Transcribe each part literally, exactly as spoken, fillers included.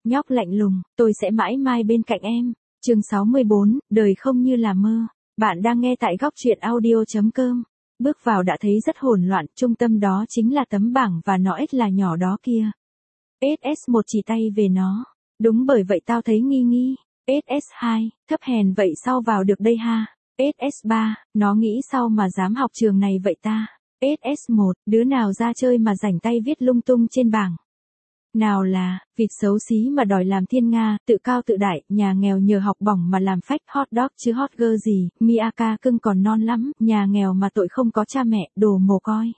Nhóc lạnh lùng, tôi sẽ mãi mãi bên cạnh em. Chương sáu mươi bốn, đời không như là mơ. Bạn đang nghe tại góc truyện audio chấm com. Bước vào đã thấy rất hỗn loạn, trung tâm đó chính là tấm bảng và nó ếch là nhỏ đó kia. ét ét một chỉ tay về nó. Đúng bởi vậy tao thấy nghi nghi. ét ét hai, thấp hèn vậy sao vào được đây ha. ét ét ba, nó nghĩ sao mà dám học trường này vậy ta. ét ét một, đứa nào ra chơi mà rảnh tay viết lung tung trên bảng. Nào là, vịt xấu xí mà đòi làm thiên nga, tự cao tự đại, nhà nghèo nhờ học bổng mà làm phách hot dog chứ hot girl gì, Miyaka cưng còn non lắm, nhà nghèo mà tội không có cha mẹ, đồ mồ côi.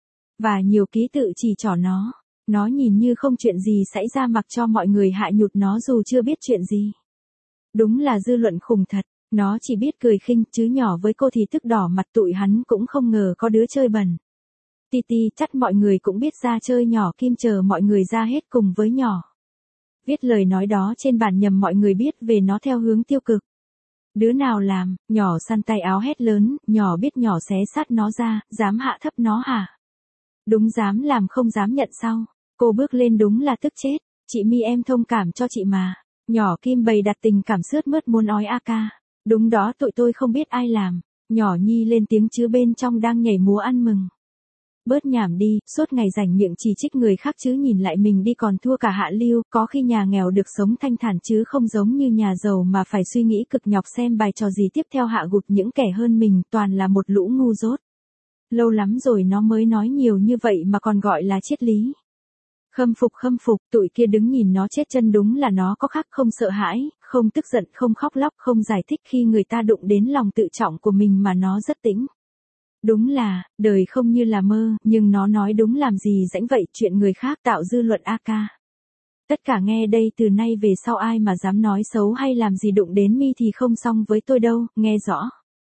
Và nhiều ký tự chỉ trỏ nó, nó nhìn như không chuyện gì xảy ra mặc cho mọi người hạ nhụt nó dù chưa biết chuyện gì. Đúng là dư luận khùng thật, nó chỉ biết cười khinh chứ nhỏ với cô thì tức đỏ mặt tụi hắn cũng không ngờ có đứa chơi bẩn. Ti ti, chắc mọi người cũng biết ra chơi nhỏ Kim chờ mọi người ra hết cùng với nhỏ. Viết lời nói đó trên bản nhằm mọi người biết về nó theo hướng tiêu cực. Đứa nào làm, nhỏ săn tay áo hét lớn, nhỏ biết nhỏ xé sát nó ra, dám hạ thấp nó hả? Đúng dám làm không dám nhận sau. Cô bước lên đúng là tức chết, chị Mi em thông cảm cho chị mà. Nhỏ Kim bày đặt tình cảm sướt mướt muốn ói a ca. Đúng đó tụi tôi không biết ai làm. Nhỏ Nhi lên tiếng chứ bên trong đang nhảy múa ăn mừng. Bớt nhảm đi, suốt ngày rảnh miệng chỉ trích người khác chứ nhìn lại mình đi còn thua cả hạ lưu, có khi nhà nghèo được sống thanh thản chứ không giống như nhà giàu mà phải suy nghĩ cực nhọc xem bài trò gì tiếp theo hạ gục những kẻ hơn mình, toàn là một lũ ngu dốt. Lâu lắm rồi nó mới nói nhiều như vậy mà còn gọi là triết lý. Khâm phục khâm phục, tụi kia đứng nhìn nó chết chân đúng là nó có khác không sợ hãi, không tức giận, không khóc lóc, không giải thích khi người ta đụng đến lòng tự trọng của mình mà nó rất tĩnh. Đúng là, đời không như là mơ, nhưng nó nói đúng làm gì rãnh vậy, chuyện người khác tạo dư luận a ca. Tất cả nghe đây, từ nay về sau ai mà dám nói xấu hay làm gì đụng đến Mi thì không xong với tôi đâu, nghe rõ.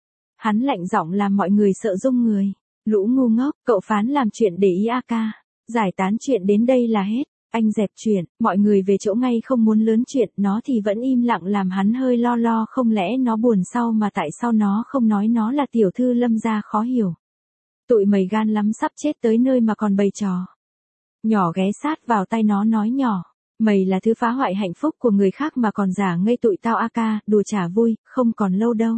Hắn lạnh giọng làm mọi người sợ rung người. Lũ ngu ngốc, cậu phán làm chuyện để ý a ca. Giải tán chuyện đến đây là hết. Anh dẹp chuyện, mọi người về chỗ ngay không muốn lớn chuyện, nó thì vẫn im lặng làm hắn hơi lo lo, không lẽ nó buồn sau mà tại sao nó không nói nó là tiểu thư Lâm gia khó hiểu. Tụi mày gan lắm sắp chết tới nơi mà còn bày trò. Nhỏ ghé sát vào tay nó nói nhỏ, mày là thứ phá hoại hạnh phúc của người khác mà còn giả ngây tụi tao a ca, đùa trả vui, không còn lâu đâu.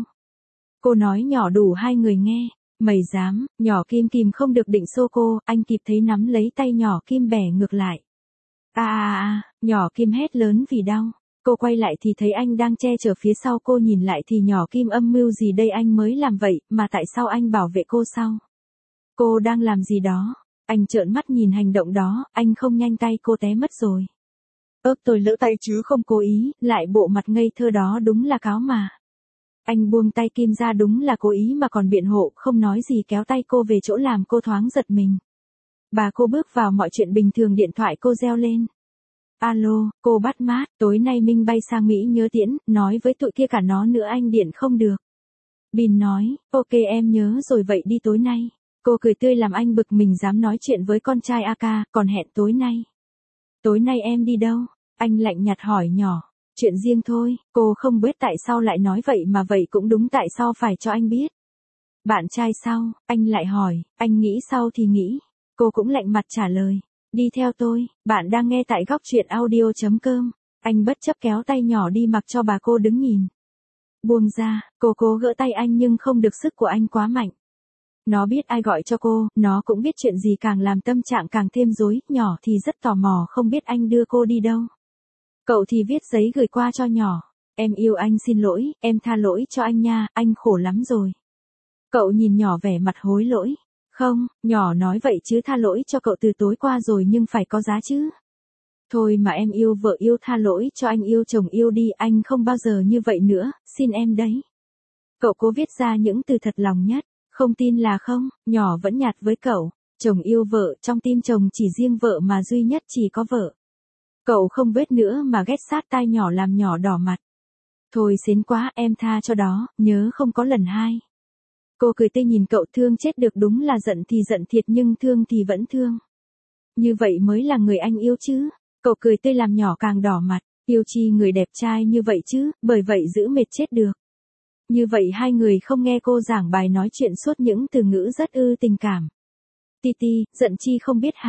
Cô nói nhỏ đủ hai người nghe. Mày dám, nhỏ Kim kìm không được định xô cô, anh kịp thấy nắm lấy tay nhỏ Kim bẻ ngược lại. À à à, nhỏ Kim hét lớn vì đau. Cô quay lại thì thấy anh đang che chở phía sau cô, nhìn lại thì nhỏ Kim âm mưu gì đây, anh mới làm vậy, mà tại sao anh bảo vệ cô sau? Cô đang làm gì đó? Anh trợn mắt nhìn hành động đó, anh không nhanh tay cô té mất rồi. Ơ tôi lỡ tay chứ không cố ý, lại bộ mặt ngây thơ đó đúng là cáo mà. Anh buông tay Kim ra đúng là cố ý mà còn biện hộ, không nói gì kéo tay cô về chỗ làm cô thoáng giật mình. Bà cô bước vào mọi chuyện bình thường, điện thoại cô reo lên. Alo, cô bắt mát, tối nay Minh bay sang Mỹ nhớ tiễn, nói với tụi kia cả nó nữa anh điện không được. Bin nói, ok em nhớ rồi vậy đi tối nay. Cô cười tươi làm anh bực mình dám nói chuyện với con trai a ca, còn hẹn tối nay. Tối nay em đi đâu? Anh lạnh nhạt hỏi nhỏ. Chuyện riêng thôi, cô không biết tại sao lại nói vậy mà vậy cũng đúng tại sao phải cho anh biết. Bạn trai sao? Anh lại hỏi, anh nghĩ sao thì nghĩ. Cô cũng lạnh mặt trả lời. Đi theo tôi, bạn đang nghe tại góc truyện audio chấm com. Anh bất chấp kéo tay nhỏ đi mặc cho bà cô đứng nhìn. Buông ra, cô cố gỡ tay anh nhưng không được, sức của anh quá mạnh. Nó biết ai gọi cho cô, nó cũng biết chuyện gì càng làm tâm trạng càng thêm rối, nhỏ thì rất tò mò không biết anh đưa cô đi đâu. Cậu thì viết giấy gửi qua cho nhỏ. Em yêu anh, xin lỗi, em tha lỗi cho anh nha, anh khổ lắm rồi. Cậu nhìn nhỏ vẻ mặt hối lỗi. Không, nhỏ nói vậy chứ tha lỗi cho cậu từ tối qua rồi nhưng phải có giá chứ. Thôi mà em yêu vợ yêu, tha lỗi cho anh yêu chồng yêu đi, anh không bao giờ như vậy nữa, xin em đấy. Cậu cố viết ra những từ thật lòng nhất, không tin là không, nhỏ vẫn nhạt với cậu. Chồng yêu vợ, trong tim chồng chỉ riêng vợ mà duy nhất chỉ có vợ. Cậu không vết nữa mà ghét sát tai nhỏ làm nhỏ đỏ mặt. Thôi xến quá, em tha cho đó, nhớ không có lần hai. Cô cười tươi nhìn cậu, thương chết được, đúng là giận thì giận thiệt nhưng thương thì vẫn thương. Như vậy mới là người anh yêu chứ. Cậu cười tươi làm nhỏ càng đỏ mặt, yêu chi người đẹp trai như vậy chứ, bởi vậy giữ mệt chết được. Như vậy hai người không nghe cô giảng bài nói chuyện suốt những từ ngữ rất ư tình cảm. Ti ti, giận chi không biết hà.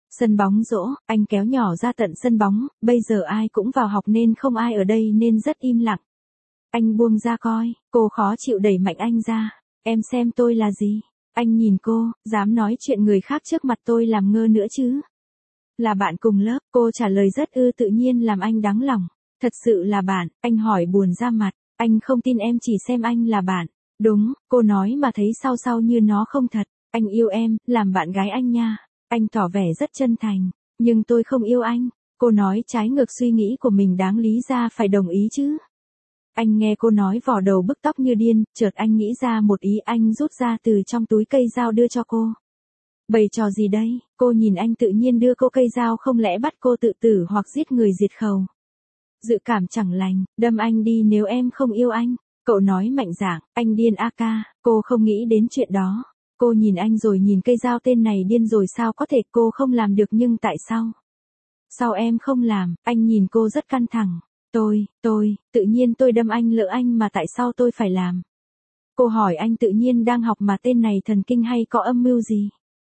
Sân bóng rổ, anh kéo nhỏ ra tận sân bóng, bây giờ ai cũng vào học nên không ai ở đây nên rất im lặng. Anh buông ra coi, cô khó chịu đẩy mạnh anh ra. Em xem tôi là gì? Anh nhìn cô, dám nói chuyện người khác trước mặt tôi làm ngơ nữa chứ? Là bạn cùng lớp, cô trả lời rất ư tự nhiên làm anh đắng lòng. Thật sự là bạn, anh hỏi buồn ra mặt, anh không tin em chỉ xem anh là bạn. Đúng, cô nói mà thấy sau sau như nó không thật, anh yêu em, làm bạn gái anh nha. Anh tỏ vẻ rất chân thành, nhưng tôi không yêu anh. Cô nói trái ngược suy nghĩ của mình đáng lý ra phải đồng ý chứ. Anh nghe cô nói vò đầu bứt tóc như điên, chợt anh nghĩ ra một ý anh rút ra từ trong túi cây dao đưa cho cô. Bày trò gì đây? Cô nhìn anh tự nhiên đưa cô cây dao không lẽ bắt cô tự tử hoặc giết người diệt khẩu. Dự cảm chẳng lành, đâm anh đi nếu em không yêu anh. Cậu nói mạnh dạn, anh điên a ca, cô không nghĩ đến chuyện đó. Cô nhìn anh rồi nhìn cây dao tên này điên rồi sao có thể cô không làm được nhưng tại sao? Sao em không làm? Anh nhìn cô rất căng thẳng. Tôi, tôi, tự nhiên tôi đâm anh lỡ anh mà tại sao tôi phải làm? Cô hỏi anh tự nhiên đang học mà tên này thần kinh hay có âm mưu gì?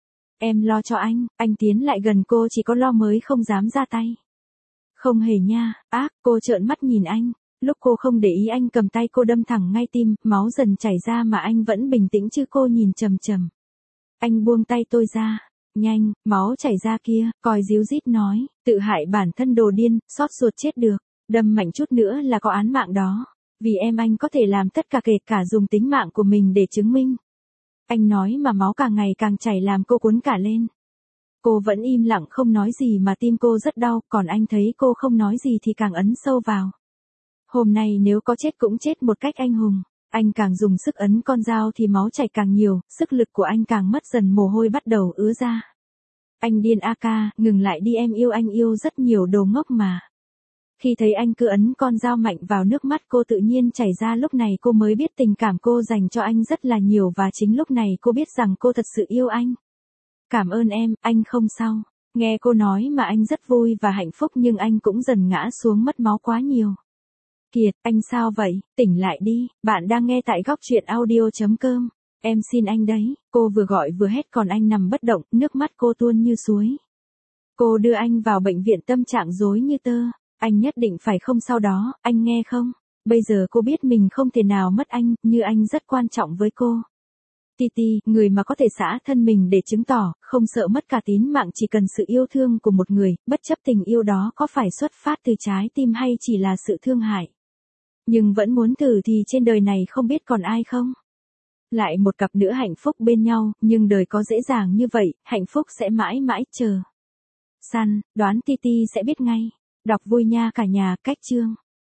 Em lo cho anh, anh tiến lại gần cô chỉ có lo mới không dám ra tay. Không hề nha, ác, cô trợn mắt nhìn anh. Lúc cô không để ý anh cầm tay cô đâm thẳng ngay tim, máu dần chảy ra mà anh vẫn bình tĩnh chứ cô nhìn trầm trầm. Anh buông tay tôi ra. Nhanh, máu chảy ra kia, còi díu rít nói, tự hại bản thân đồ điên, xót ruột chết được, đâm mạnh chút nữa là có án mạng đó. Vì em anh có thể làm tất cả kể cả dùng tính mạng của mình để chứng minh. Anh nói mà máu càng ngày càng chảy làm cô cuốn cả lên. Cô vẫn im lặng không nói gì mà tim cô rất đau, còn anh thấy cô không nói gì thì càng ấn sâu vào. Hôm nay nếu có chết cũng chết một cách anh hùng. Anh càng dùng sức ấn con dao thì máu chảy càng nhiều, sức lực của anh càng mất dần mồ hôi bắt đầu ứa ra. Anh điên a ca, ngừng lại đi em yêu anh yêu rất nhiều đồ ngốc mà. Khi thấy anh cứ ấn con dao mạnh vào nước mắt cô tự nhiên chảy ra lúc này cô mới biết tình cảm cô dành cho anh rất là nhiều và chính lúc này cô biết rằng cô thật sự yêu anh. Cảm ơn em, anh không sao. Nghe cô nói mà anh rất vui và hạnh phúc nhưng anh cũng dần ngã xuống mất máu quá nhiều. Kiệt, anh sao vậy? Tỉnh lại đi, bạn đang nghe tại góc truyện audio chấm com. Em xin anh đấy, cô vừa gọi vừa hét còn anh nằm bất động, nước mắt cô tuôn như suối. Cô đưa anh vào bệnh viện tâm trạng rối như tơ. Anh nhất định phải không sau đó, anh nghe không? Bây giờ cô biết mình không thể nào mất anh, như anh rất quan trọng với cô. Titi, người mà có thể xả thân mình để chứng tỏ, không sợ mất cả tín mạng chỉ cần sự yêu thương của một người, bất chấp tình yêu đó có phải xuất phát từ trái tim hay chỉ là sự thương hại. Nhưng vẫn muốn thử thì trên đời này không biết còn ai không? Lại một cặp nữa hạnh phúc bên nhau, nhưng đời có dễ dàng như vậy, hạnh phúc sẽ mãi mãi chờ. Săn, đoán Titi sẽ biết ngay. Đọc vui nha cả nhà, cách chương.